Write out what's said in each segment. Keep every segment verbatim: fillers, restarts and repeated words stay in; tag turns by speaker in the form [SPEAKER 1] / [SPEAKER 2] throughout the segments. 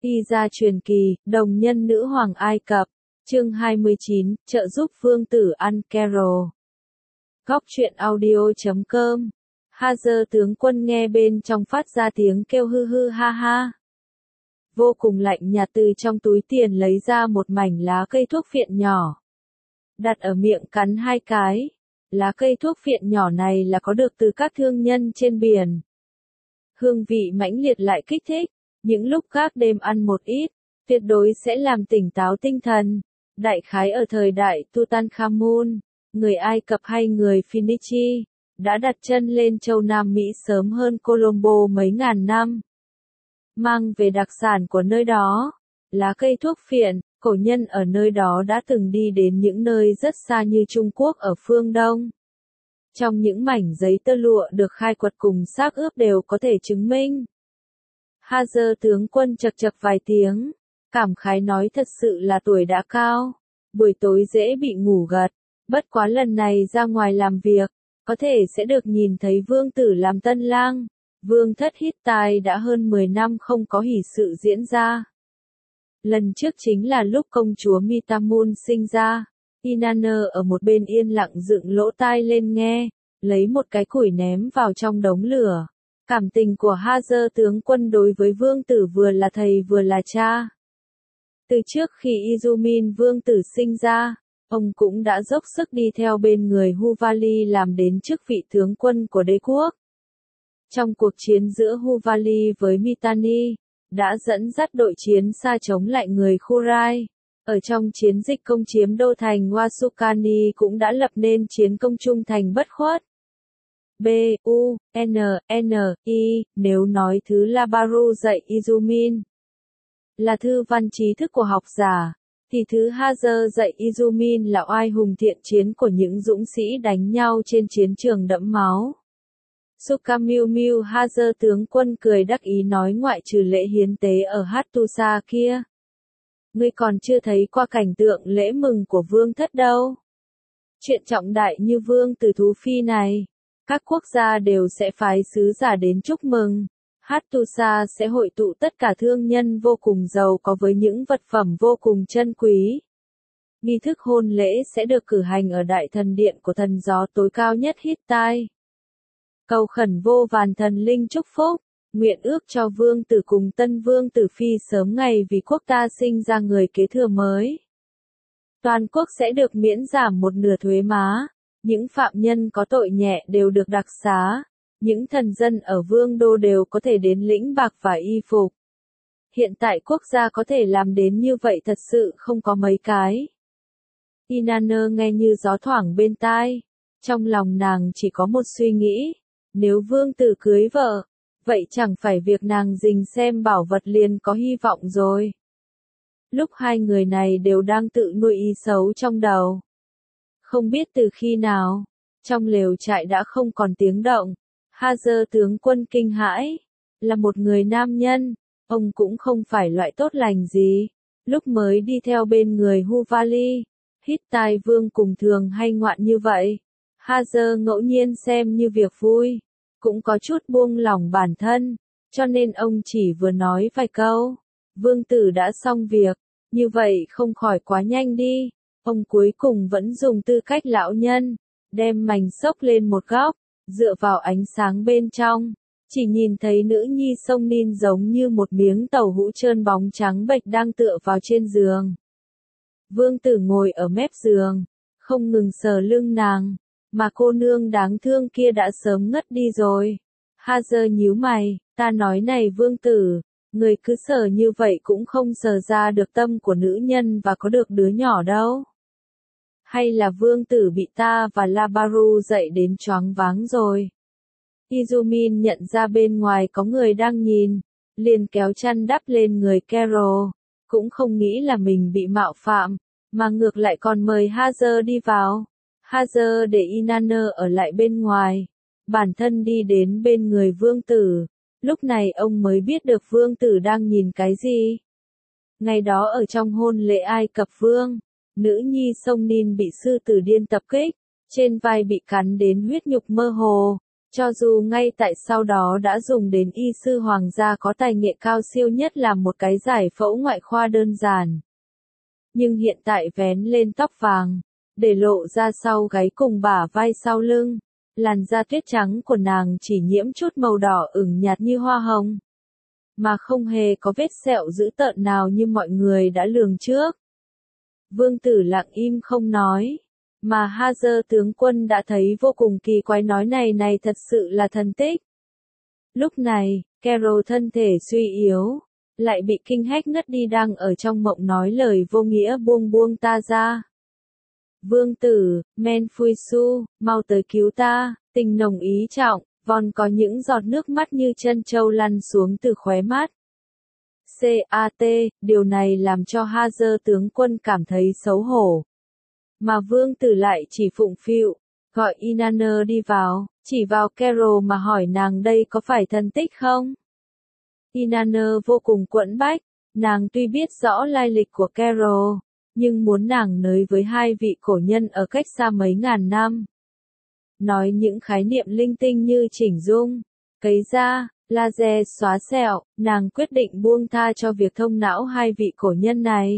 [SPEAKER 1] Y gia truyền kỳ, đồng nhân nữ hoàng Ai Cập. Chương hai mươi chín, trợ giúp vương tử ăn Carol. Góc truyện audio chấm com. Hazer tướng quân nghe bên trong phát ra tiếng kêu hư hư ha ha. Vô cùng lạnh nhạt từ trong túi tiền lấy ra một mảnh lá cây thuốc phiện nhỏ. Đặt ở miệng cắn hai cái. Lá cây thuốc phiện nhỏ này là có được từ các thương nhân trên biển. Hương vị mãnh liệt lại kích thích. Những lúc khác đêm ăn một ít, tuyệt đối sẽ làm tỉnh táo tinh thần. Đại khái ở thời đại Tutankhamun, người Ai Cập hay người Phoenicia, đã đặt chân lên châu Nam Mỹ sớm hơn Colombo mấy ngàn năm. Mang về đặc sản của nơi đó, lá cây thuốc phiện, cổ nhân ở nơi đó đã từng đi đến những nơi rất xa như Trung Quốc ở phương Đông. Trong những mảnh giấy tơ lụa được khai quật cùng xác ướp đều có thể chứng minh. Hazer tướng quân chậc chậc vài tiếng, cảm khái nói thật sự là tuổi đã cao, buổi tối dễ bị ngủ gật, bất quá lần này ra ngoài làm việc, có thể sẽ được nhìn thấy vương tử làm tân lang, vương thất Hittite đã hơn mười năm không có hỷ sự diễn ra. Lần trước chính là lúc công chúa Mitamun sinh ra, Inanna ở một bên yên lặng dựng lỗ tai lên nghe, lấy một cái củi ném vào trong đống lửa. Cảm tình của Hazer tướng quân đối với vương tử vừa là thầy vừa là cha. Từ trước khi Izumin vương tử sinh ra, ông cũng đã dốc sức đi theo bên người Huvali làm đến chức vị tướng quân của đế quốc. Trong cuộc chiến giữa Huvali với Mitanni, đã dẫn dắt đội chiến xa chống lại người Khurai. Ở trong chiến dịch công chiếm đô thành Wasukani cũng đã lập nên chiến công trung thành bất khuất. B, U, N, N, I, nếu nói thứ Labaru dạy Izumin là thư văn trí thức của học giả, thì thứ Hazer dạy Izumin là oai hùng thiện chiến của những dũng sĩ đánh nhau trên chiến trường đẫm máu. Sukamil Mil Hazer tướng quân cười đắc ý nói ngoại trừ lễ hiến tế ở Hattusa kia. Ngươi còn chưa thấy qua cảnh tượng lễ mừng của vương thất đâu. Chuyện trọng đại như vương tử thú phi này. Các quốc gia đều sẽ phái sứ giả đến chúc mừng. Hattusa sẽ hội tụ tất cả thương nhân vô cùng giàu có với những vật phẩm vô cùng chân quý. Nghi thức hôn lễ sẽ được cử hành ở đại thần điện của thần gió tối cao nhất Hittite. Cầu khẩn vô vàn thần linh chúc phúc, nguyện ước cho vương tử cùng tân vương tử phi sớm ngày vì quốc ta sinh ra người kế thừa mới. Toàn quốc sẽ được miễn giảm một nửa thuế má. Những phạm nhân có tội nhẹ đều được đặc xá, những thần dân ở vương đô đều có thể đến lĩnh bạc và y phục. Hiện tại quốc gia có thể làm đến như vậy thật sự không có mấy cái. Inanna nghe như gió thoảng bên tai, trong lòng nàng chỉ có một suy nghĩ, nếu vương tử cưới vợ, vậy chẳng phải việc nàng rình xem bảo vật liền có hy vọng rồi. Lúc hai người này đều đang tự nuôi ý xấu trong đầu. Không biết từ khi nào, trong lều trại đã không còn tiếng động. Hazer tướng quân kinh hãi, là một người nam nhân, ông cũng không phải loại tốt lành gì. Lúc mới đi theo bên người Huvali, Hittite vương cùng thường hay ngoạn như vậy. Hazer ngẫu nhiên xem như việc vui, cũng có chút buông lỏng bản thân, cho nên ông chỉ vừa nói vài câu. Vương tử đã xong việc, như vậy không khỏi quá nhanh đi. Ông cuối cùng vẫn dùng tư cách lão nhân, đem mảnh xốc lên một góc, dựa vào ánh sáng bên trong, chỉ nhìn thấy nữ nhi sông Nin giống như một miếng tàu hũ trơn bóng trắng bệch đang tựa vào trên giường. Vương tử ngồi ở mép giường, không ngừng sờ lưng nàng, mà cô nương đáng thương kia đã sớm ngất đi rồi. Hazer nhíu mày, ta nói này vương tử, người cứ sờ như vậy cũng không sờ ra được tâm của nữ nhân và có được đứa nhỏ đâu. Hay là vương tử bị ta và Labaru dạy đến choáng váng rồi. Izumin nhận ra bên ngoài có người đang nhìn, liền kéo chăn đắp lên người Carol, cũng không nghĩ là mình bị mạo phạm, mà ngược lại còn mời Hazer đi vào. Hazer để Inanna ở lại bên ngoài, bản thân đi đến bên người vương tử, lúc này ông mới biết được vương tử đang nhìn cái gì. Ngày đó ở trong hôn lễ Ai Cập vương, nữ nhi sông Nin bị sư tử điên tập kích, trên vai bị cắn đến huyết nhục mơ hồ, Cho dù ngay tại sau đó đã dùng đến y sư hoàng gia có tài nghệ cao siêu nhất làm một cái giải phẫu ngoại khoa đơn giản. Nhưng hiện tại vén lên tóc vàng, để lộ ra sau gáy cùng bả vai sau lưng, làn da tuyết trắng của nàng chỉ nhiễm chút màu đỏ ửng nhạt như hoa hồng, mà không hề có vết sẹo dữ tợn nào như mọi người đã lường trước. Vương tử lặng im không nói, mà Hazer tướng quân đã thấy vô cùng kỳ quái, nói này này thật sự là thần tích. Lúc này, Carol thân thể suy yếu, lại bị kinh hách ngất đi, đang ở trong mộng nói lời vô nghĩa, buông buông ta ra. Vương tử, Menfuisu, mau tới cứu ta, tình nồng ý trọng, Von có những giọt nước mắt như chân trâu lăn xuống từ khóe mắt. Cat, điều này làm cho Hazer tướng quân cảm thấy xấu hổ. Mà vương tử lại chỉ phụng phịu, gọi Inanna đi vào, chỉ vào Carol mà hỏi nàng đây có phải thần tích không? Inanna vô cùng quẫn bách, nàng tuy biết rõ lai lịch của Carol, nhưng muốn nàng nới với hai vị cổ nhân ở cách xa mấy ngàn năm. Nói những khái niệm linh tinh như chỉnh dung, cấy da, laser xóa sẹo, nàng quyết định buông tha cho việc thông não hai vị cổ nhân này.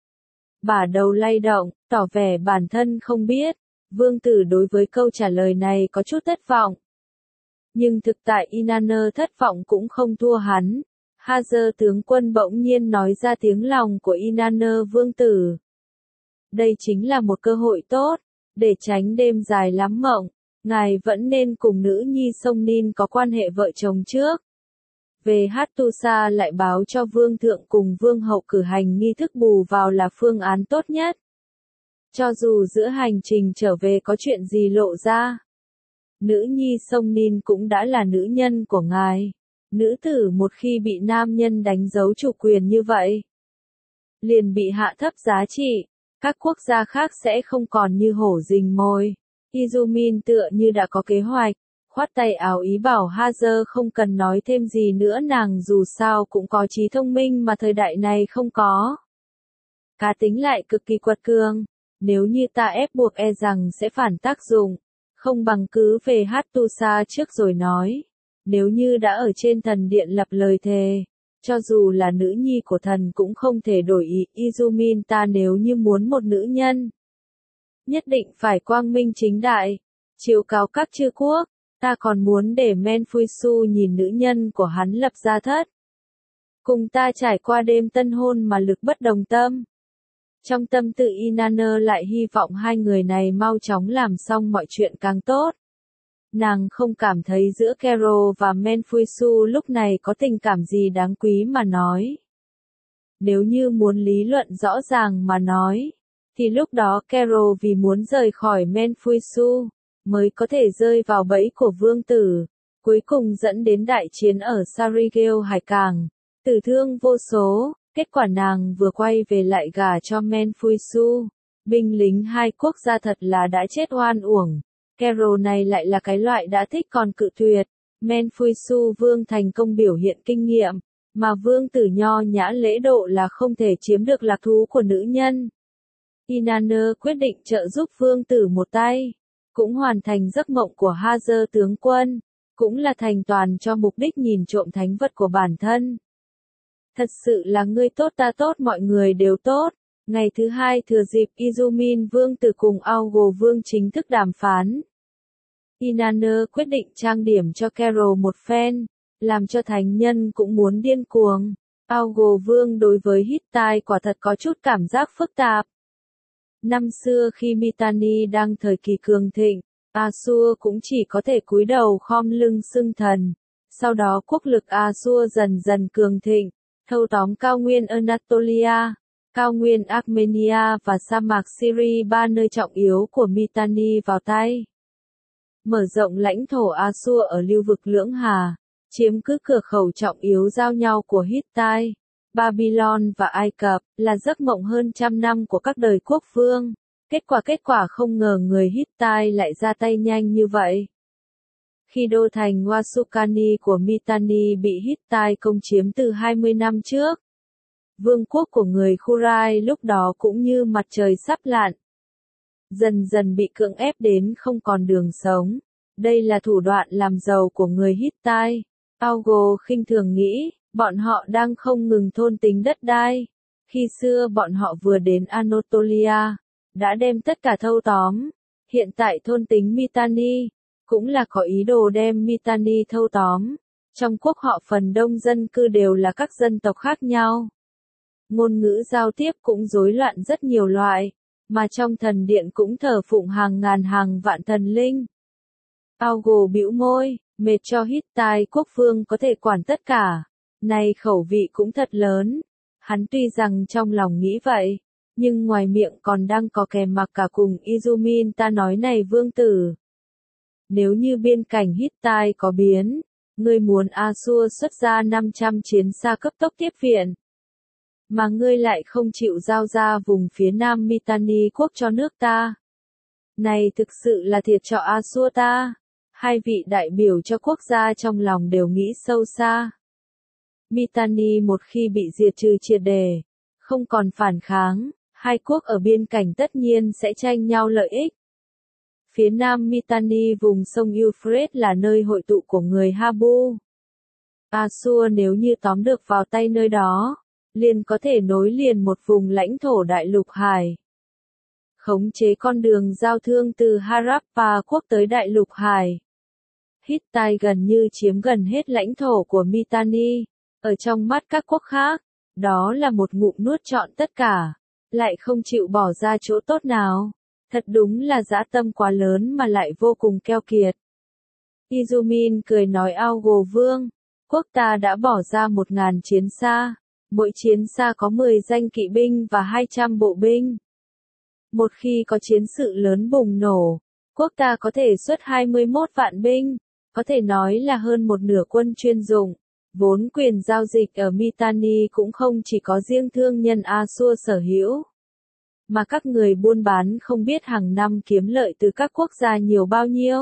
[SPEAKER 1] Bả đầu lay động, tỏ vẻ bản thân không biết. Vương tử đối với câu trả lời này có chút thất vọng. Nhưng thực tại Inanna thất vọng cũng không thua hắn. Hazer tướng quân bỗng nhiên nói ra tiếng lòng của Inanna vương tử. Đây chính là một cơ hội tốt, để tránh đêm dài lắm mộng, ngài vẫn nên cùng nữ nhi sông Nin có quan hệ vợ chồng trước. Về Hattusa lại báo cho vương thượng cùng vương hậu cử hành nghi thức bù vào là phương án tốt nhất. Cho dù giữa hành trình trở về có chuyện gì lộ ra, nữ nhi sông Nin cũng đã là nữ nhân của ngài. Nữ tử một khi bị nam nhân đánh dấu chủ quyền như vậy, liền bị hạ thấp giá trị, các quốc gia khác sẽ không còn như hổ rình mồi. Izumin tựa như đã có kế hoạch, khoát tay áo ý bảo Hazer không cần nói thêm gì nữa, nàng dù sao cũng có trí thông minh mà thời đại này không có. Cá tính lại cực kỳ quật cường, nếu như ta ép buộc e rằng sẽ phản tác dụng, không bằng cứ về Hattusa trước rồi nói. Nếu như đã ở trên thần điện lập lời thề, cho dù là nữ nhi của thần cũng không thể đổi ý. Izumin, ta nếu như muốn một nữ nhân, nhất định phải quang minh chính đại, chiếu cáo các chư quốc. Ta còn muốn để Menfuisu nhìn nữ nhân của hắn lập gia thất, cùng ta trải qua đêm tân hôn mà lực bất đồng tâm. Trong tâm tự Inanna lại hy vọng hai người này mau chóng làm xong mọi chuyện càng tốt. Nàng không cảm thấy giữa Carol và Menfuisu lúc này có tình cảm gì đáng quý mà nói. Nếu như muốn lý luận rõ ràng mà nói, thì lúc đó Carol vì muốn rời khỏi Menfuisu, mới có thể rơi vào bẫy của vương tử, cuối cùng dẫn đến đại chiến ở Sarigeo hải cảng, tử thương vô số. Kết quả nàng vừa quay về lại gả cho Menfuisu, binh lính hai quốc gia thật là đã chết oan uổng. Carol này lại là cái loại đã thích còn cự tuyệt. Menfuisu vương thành công biểu hiện kinh nghiệm, mà vương tử nho nhã lễ độ là không thể chiếm được lạc thú của nữ nhân. Inanna quyết định trợ giúp vương tử một tay, cũng hoàn thành giấc mộng của Hazer tướng quân, cũng là thành toàn cho mục đích nhìn trộm thánh vật của bản thân. Thật sự là ngươi tốt ta tốt, mọi người đều tốt. Ngày thứ hai thừa dịp Izumin vương tử cùng Aogo vương chính thức đàm phán, Inanna quyết định trang điểm cho Carol một phen, làm cho thánh nhân cũng muốn điên cuồng. Aogo vương đối với Hittite quả thật có chút cảm giác phức tạp. Năm xưa khi Mitanni đang thời kỳ cường thịnh, Ashur cũng chỉ có thể cúi đầu khom lưng xưng thần. Sau đó quốc lực Ashur dần dần cường thịnh, thâu tóm cao nguyên Anatolia, cao nguyên Armenia và sa mạc Syria, ba nơi trọng yếu của Mitanni vào tay. Mở rộng lãnh thổ Ashur ở lưu vực Lưỡng Hà, chiếm cứ cửa khẩu trọng yếu giao nhau của Hittite, Babylon và Ai Cập, là giấc mộng hơn trăm năm của các đời quốc vương. Kết quả kết quả không ngờ người Hittite lại ra tay nhanh như vậy. Khi đô thành Wasukani của Mitanni bị Hittite công chiếm từ hai mươi năm trước, vương quốc của người Khurai lúc đó cũng như mặt trời sắp lặn, dần dần bị cưỡng ép đến không còn đường sống. Đây là thủ đoạn làm giàu của người Hittite. Augo khinh thường nghĩ, bọn họ đang không ngừng thôn tính đất đai. Khi xưa bọn họ vừa đến Anatolia, đã đem tất cả thâu tóm. Hiện tại thôn tính Mitanni, cũng là có ý đồ đem Mitanni thâu tóm. Trong quốc họ phần đông dân cư đều là các dân tộc khác nhau. Ngôn ngữ giao tiếp cũng rối loạn rất nhiều loại, mà trong thần điện cũng thờ phụng hàng ngàn hàng vạn thần linh. Augo bĩu môi, mệt cho Hittite quốc vương có thể quản tất cả. Này khẩu vị cũng thật lớn. Hắn tuy rằng trong lòng nghĩ vậy, nhưng ngoài miệng còn đang có kèm mặc cả cùng Izumin ta nói này vương tử. Nếu như biên cảnh Hittite có biến, ngươi muốn Ashur xuất ra năm trăm chiến xa cấp tốc tiếp viện. Mà ngươi lại không chịu giao ra vùng phía nam Mitanni quốc cho nước ta. Này thực sự là thiệt cho Ashur ta. Hai vị đại biểu cho quốc gia trong lòng đều nghĩ sâu xa. Mitanni một khi bị diệt trừ triệt để, không còn phản kháng, hai quốc ở biên cảnh tất nhiên sẽ tranh nhau lợi ích. Phía nam Mitanni vùng sông Euphrates là nơi hội tụ của người Habu. Ashur nếu như tóm được vào tay nơi đó, liền có thể nối liền một vùng lãnh thổ đại lục Hải. Khống chế con đường giao thương từ Harappa quốc tới đại lục Hải. Hittite gần như chiếm gần hết lãnh thổ của Mitanni. Ở trong mắt các quốc khác, đó là một ngụm nuốt trọn tất cả, lại không chịu bỏ ra chỗ tốt nào. Thật đúng là dã tâm quá lớn mà lại vô cùng keo kiệt. Izumin cười nói Augo vương, quốc ta đã bỏ ra một ngàn chiến xa, mỗi chiến xa có mười danh kỵ binh và hai trăm bộ binh. Một khi có chiến sự lớn bùng nổ, quốc ta có thể xuất hai mươi mốt vạn binh, có thể nói là hơn một nửa quân chuyên dụng. Vốn quyền giao dịch ở Mitanni cũng không chỉ có riêng thương nhân Ashur sở hữu, mà các người buôn bán không biết hàng năm kiếm lợi từ các quốc gia nhiều bao nhiêu.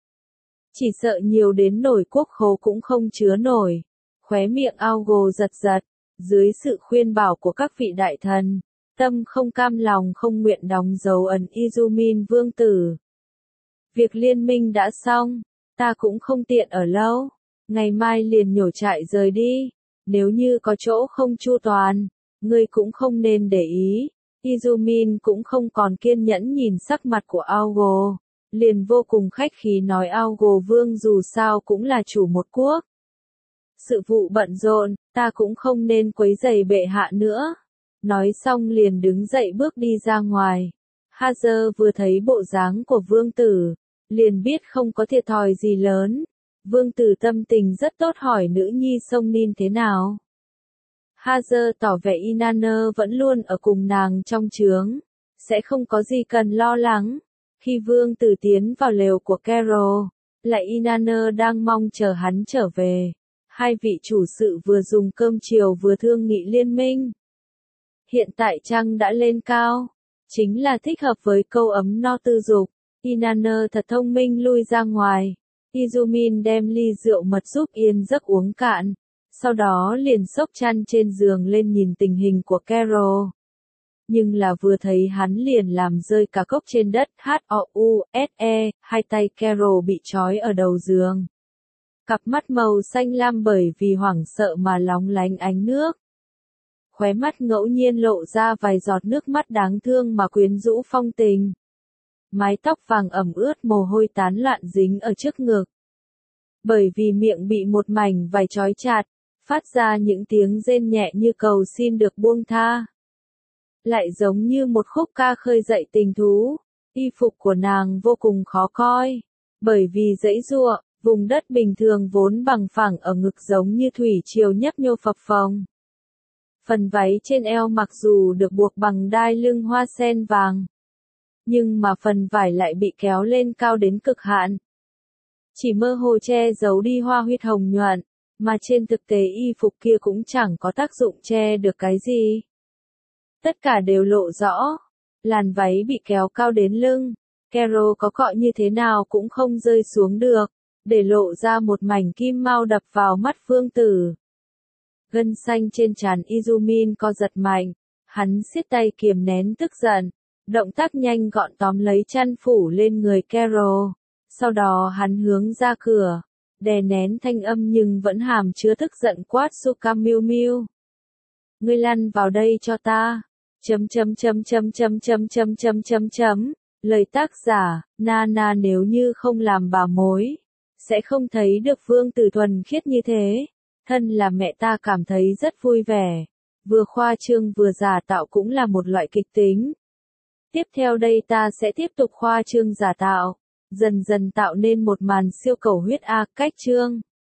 [SPEAKER 1] Chỉ sợ nhiều đến nổi quốc khố cũng không chứa nổi. Khóe miệng Augo giật giật, dưới sự khuyên bảo của các vị đại thần, tâm không cam lòng không nguyện đóng dấu ấn Izumin vương tử. Việc liên minh đã xong, ta cũng không tiện ở lâu. Ngày mai liền nhổ trại rời đi, nếu như có chỗ không chu toàn, ngươi cũng không nên để ý. Izumin cũng không còn kiên nhẫn nhìn sắc mặt của Augo, liền vô cùng khách khí nói Augo vương dù sao cũng là chủ một quốc. Sự vụ bận rộn, ta cũng không nên quấy rầy bệ hạ nữa. Nói xong liền đứng dậy bước đi ra ngoài. Hazer vừa thấy bộ dáng của vương tử, liền biết không có thiệt thòi gì lớn. Vương tử tâm tình rất tốt hỏi nữ nhi Sông Nin thế nào. Hazer tỏ vẻ Inanna vẫn luôn ở cùng nàng trong trướng, sẽ không có gì cần lo lắng. Khi vương tử tiến vào lều của Carol, lại Inanna đang mong chờ hắn trở về. Hai vị chủ sự vừa dùng cơm chiều vừa thương nghị liên minh. Hiện tại trăng đã lên cao, chính là thích hợp với câu ấm no tư dục. Inanna thật thông minh lui ra ngoài. Izumin đem ly rượu mật giúp yên giấc uống cạn, sau đó liền xốc chăn trên giường lên nhìn tình hình của Carol. Nhưng là vừa thấy hắn liền làm rơi cả cốc trên đất H O U S E, hai tay Carol bị trói ở đầu giường. Cặp mắt màu xanh lam bởi vì hoảng sợ mà lóng lánh ánh nước. Khóe mắt ngẫu nhiên lộ ra vài giọt nước mắt đáng thương mà quyến rũ phong tình. Mái tóc vàng ẩm ướt mồ hôi tán loạn dính ở trước ngực. Bởi vì miệng bị một mảnh vải trói chặt, phát ra những tiếng rên nhẹ như cầu xin được buông tha. Lại giống như một khúc ca khơi dậy tình thú, y phục của nàng vô cùng khó coi. Bởi vì dãy giụa, vùng đất bình thường vốn bằng phẳng ở ngực giống như thủy triều nhấp nhô phập phồng. Phần váy trên eo mặc dù được buộc bằng đai lưng hoa sen vàng, nhưng mà phần vải lại bị kéo lên cao đến cực hạn. Chỉ mơ hồ che giấu đi hoa huyết hồng nhuận, mà trên thực tế y phục kia cũng chẳng có tác dụng che được cái gì. Tất cả đều lộ rõ, làn váy bị kéo cao đến lưng, Carol có cọ như thế nào cũng không rơi xuống được, để lộ ra một mảnh kim mao đập vào mắt phương tử. Gân xanh trên trán Izumin co giật mạnh, hắn siết tay kiềm nén tức giận, động tác nhanh gọn tóm lấy chăn phủ lên người Carol, Sau đó hắn hướng ra cửa, đè nén thanh âm nhưng vẫn hàm chứa tức giận quát Suka Miu Miu. Ngươi lăn vào đây cho ta. Chấm chấm chấm chấm chấm chấm chấm chấm chấm chấm. Lời tác giả, Nana nếu như không làm bà mối, sẽ không thấy được Vương Tử thuần khiết như thế. Thân là mẹ ta cảm thấy rất vui vẻ. Vừa khoa trương vừa giả tạo cũng là một loại kịch tính. Tiếp theo đây ta sẽ tiếp tục khoa trương giả tạo, dần dần tạo nên một màn siêu cầu huyết A cách chương.